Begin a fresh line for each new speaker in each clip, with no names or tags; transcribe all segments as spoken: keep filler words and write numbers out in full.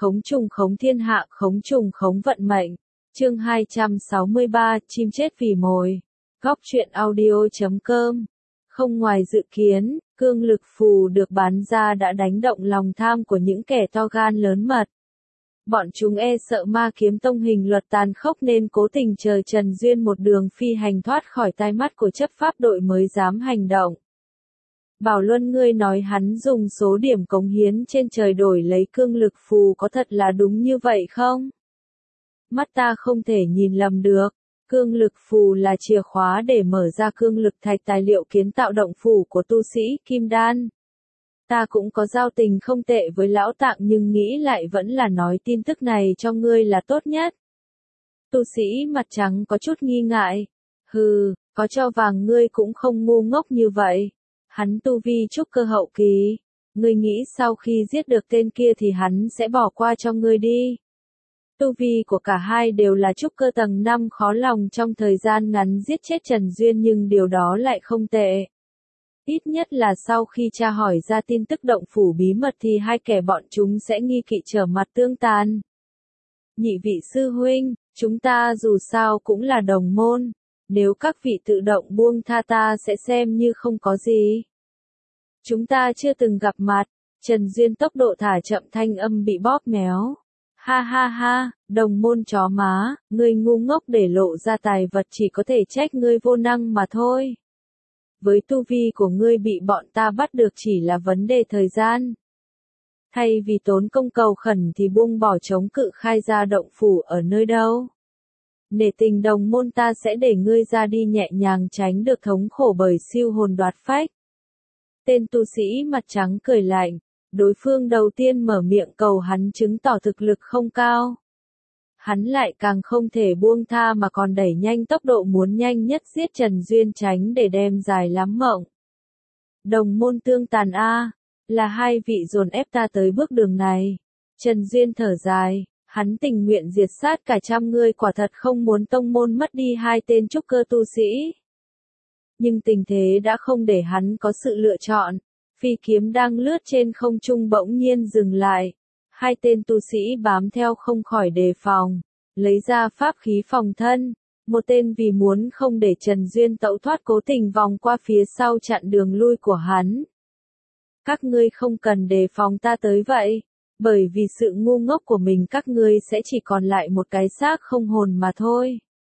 khống trùng khống thiên hạ, khống trùng khống vận mệnh. Chương hai trăm sáu mươi ba, chim chết vì mồi. Góc truyện audio chấm com. Không ngoài dự kiến, cương lực phù được bán ra đã đánh động lòng tham của những kẻ to gan lớn mật. Bọn chúng e sợ Ma Kiếm Tông hình luật tàn khốc nên cố tình chờ Trần Duyên một đường phi hành thoát khỏi tai mắt của chấp pháp đội mới dám hành động. Bảo Luân, ngươi nói hắn dùng số điểm cống hiến trên trời đổi lấy cương lực phù có thật là đúng như vậy không? Mắt ta không thể nhìn lầm được. Cương lực phù là chìa khóa để mở ra cương lực thạch, tài liệu kiến tạo động phủ của tu sĩ Kim Đan. Ta cũng có giao tình không tệ với lão Tạng, nhưng nghĩ lại vẫn là nói tin tức này cho ngươi là tốt nhất. Tu sĩ mặt trắng có chút nghi ngại. Hừ, có cho vàng ngươi cũng không ngu ngốc như vậy. Hắn tu vi trúc cơ hậu kỳ. Ngươi nghĩ sau khi giết được tên kia thì hắn sẽ bỏ qua cho ngươi đi. Tu vi của cả hai đều là trúc cơ tầng năm, khó lòng trong thời gian ngắn giết chết Trần Duyên, nhưng điều đó lại không tệ. Ít nhất là sau khi tra hỏi ra tin tức động phủ bí mật thì hai kẻ bọn chúng sẽ nghi kỵ trở mặt tương tàn. Nhị vị sư huynh, chúng ta dù sao cũng là đồng môn. Nếu các vị tự động buông tha ta sẽ xem như không có gì. Chúng ta chưa từng gặp mặt. Trần Duyên tốc độ thả chậm, thanh âm bị bóp méo. Ha ha ha, đồng môn chó má, ngươi ngu ngốc để lộ ra tài vật chỉ có thể trách ngươi vô năng mà thôi. Với tu vi của ngươi, bị bọn ta bắt được chỉ là vấn đề thời gian. Thay vì tốn công cầu khẩn thì buông bỏ chống cự khai ra động phủ ở nơi đâu. Nể tình đồng môn, ta sẽ để ngươi ra đi nhẹ nhàng, tránh được thống khổ bởi siêu hồn đoạt phách. Tên tu sĩ mặt trắng cười lạnh. Đối phương đầu tiên mở miệng cầu hắn chứng tỏ thực lực không cao. Hắn lại càng không thể buông tha mà còn đẩy nhanh tốc độ, muốn nhanh nhất giết Trần Duyên tránh để đem dài lắm mộng. Đồng môn tương tàn a, là hai vị dồn ép ta tới bước đường này. Trần Duyên thở dài, hắn tình nguyện diệt sát cả trăm người, quả thật không muốn tông môn mất đi hai tên trúc cơ tu sĩ. Nhưng tình thế đã không để hắn có sự lựa chọn. Phi kiếm đang lướt trên không trung bỗng nhiên dừng lại. Hai tên tu sĩ bám theo không khỏi đề phòng, lấy ra pháp khí phòng thân. Một tên vì muốn không để Trần Duyên tẩu thoát cố tình vòng qua phía sau chặn đường lui của hắn. Các ngươi không cần đề phòng ta tới vậy, bởi vì sự ngu ngốc của mình các ngươi sẽ chỉ còn lại một cái xác không hồn mà thôi.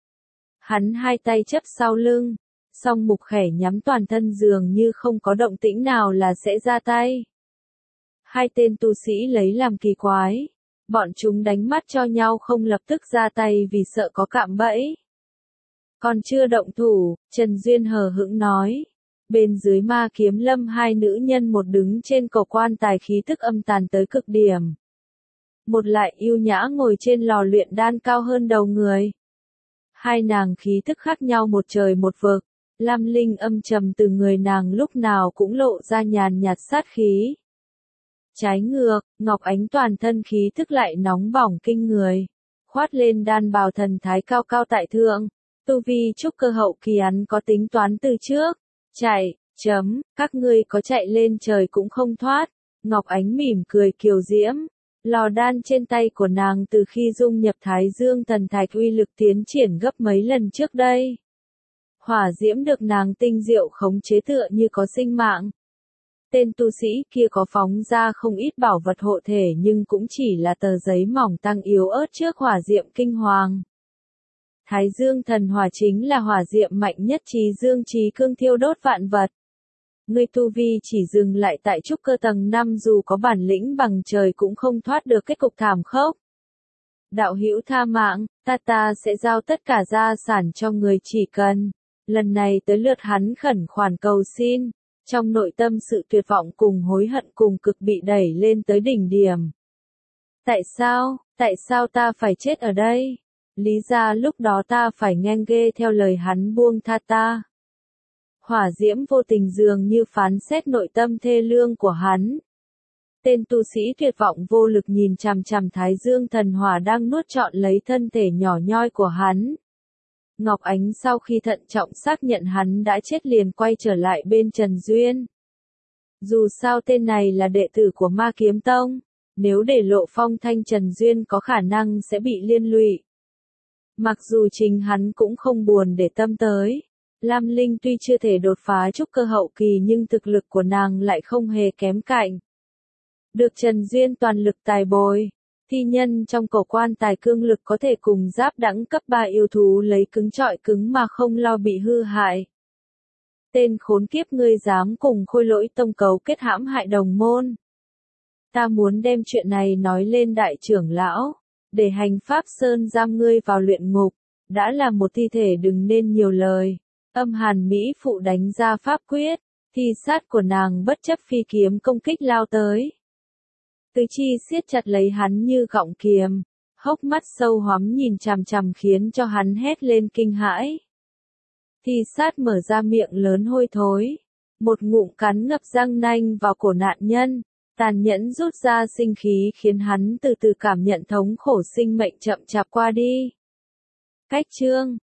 Hắn hai tay chấp sau lưng. Song mục khẻ nhắm toàn thân, dường như không có động tĩnh nào là sẽ ra tay. Hai tên tu sĩ lấy làm kỳ quái. Bọn chúng đánh mắt cho nhau, không lập tức ra tay vì sợ có cạm bẫy. Còn chưa động thủ, Trần Duyên hờ hững nói. Bên dưới Ma Kiếm Lâm, hai nữ nhân, một đứng trên cầu quan tài khí tức âm tàn tới cực điểm. Một lại yêu nhã ngồi trên lò luyện đan cao hơn đầu người. Hai nàng khí tức khác nhau một trời một vực. Lam linh âm trầm từ người nàng lúc nào cũng lộ ra nhàn nhạt sát khí. Trái ngược, Ngọc Ánh toàn thân khí thức lại nóng bỏng kinh người. Khoát lên đan bào thần thái cao cao tại thượng. Tu vi trúc cơ hậu kỳ, hắn có tính toán từ trước. Chạy, chấm, các ngươi có chạy lên trời cũng không thoát. Ngọc Ánh mỉm cười kiều diễm. Lò đan trên tay của nàng từ khi dung nhập Thái Dương thần thạch uy lực tiến triển gấp mấy lần trước đây. Hỏa diễm được nàng tinh diệu khống chế tựa như có sinh mạng. Tên tu sĩ kia có phóng ra không ít bảo vật hộ thể, nhưng cũng chỉ là tờ giấy mỏng tăng yếu ớt trước hỏa diệm kinh hoàng. Thái Dương thần hỏa chính là hỏa diệm mạnh nhất, trí dương trí cương, thiêu đốt vạn vật. Ngươi tu vi chỉ dừng lại tại trúc cơ tầng năm, dù có bản lĩnh bằng trời cũng không thoát được kết cục thảm khốc. Đạo hữu tha mạng, ta ta sẽ giao tất cả gia sản cho người, chỉ cần. Lần này tới lượt hắn khẩn khoản cầu xin, trong nội tâm sự tuyệt vọng cùng hối hận cùng cực bị đẩy lên tới đỉnh điểm. Tại sao, tại sao ta phải chết ở đây? Lý ra lúc đó ta phải nghe ghê theo lời hắn buông tha ta. Hỏa diễm vô tình dường như phán xét nội tâm thê lương của hắn. Tên tu sĩ tuyệt vọng vô lực nhìn chằm chằm Thái Dương thần hỏa đang nuốt trọn lấy thân thể nhỏ nhoi của hắn. Ngọc Ánh sau khi thận trọng xác nhận hắn đã chết liền quay trở lại bên Trần Duyên. Dù sao tên này là đệ tử của Ma Kiếm Tông, nếu để lộ phong thanh Trần Duyên có khả năng sẽ bị liên lụy. Mặc dù chính hắn cũng không buồn để tâm tới. Lam Linh tuy chưa thể đột phá trúc cơ hậu kỳ nhưng thực lực của nàng lại không hề kém cạnh. Được Trần Duyên toàn lực tài bồi, thi nhân trong cổ quan tài cương lực có thể cùng giáp đẳng cấp ba yêu thú lấy cứng trọi cứng mà không lo bị hư hại. Tên khốn kiếp ngươi dám cùng Khôi Lỗi Tông cấu kết hãm hại đồng môn. Ta muốn đem chuyện này nói lên đại trưởng lão, để hành pháp sơn giam ngươi vào luyện ngục, đã là một thi thể đừng nên nhiều lời. Âm hàn Mỹ phụ đánh ra pháp quyết, thi sát của nàng bất chấp phi kiếm công kích lao tới. Tứ chi siết chặt lấy hắn như gọng kiềm, hốc mắt sâu hoắm nhìn chằm chằm khiến cho hắn hét lên kinh hãi. Thi sát mở ra miệng lớn hôi thối, một ngụm cắn ngập răng nanh vào cổ nạn nhân, tàn nhẫn rút ra sinh khí khiến hắn từ từ cảm nhận thống khổ sinh mệnh chậm chạp qua đi. Cách chương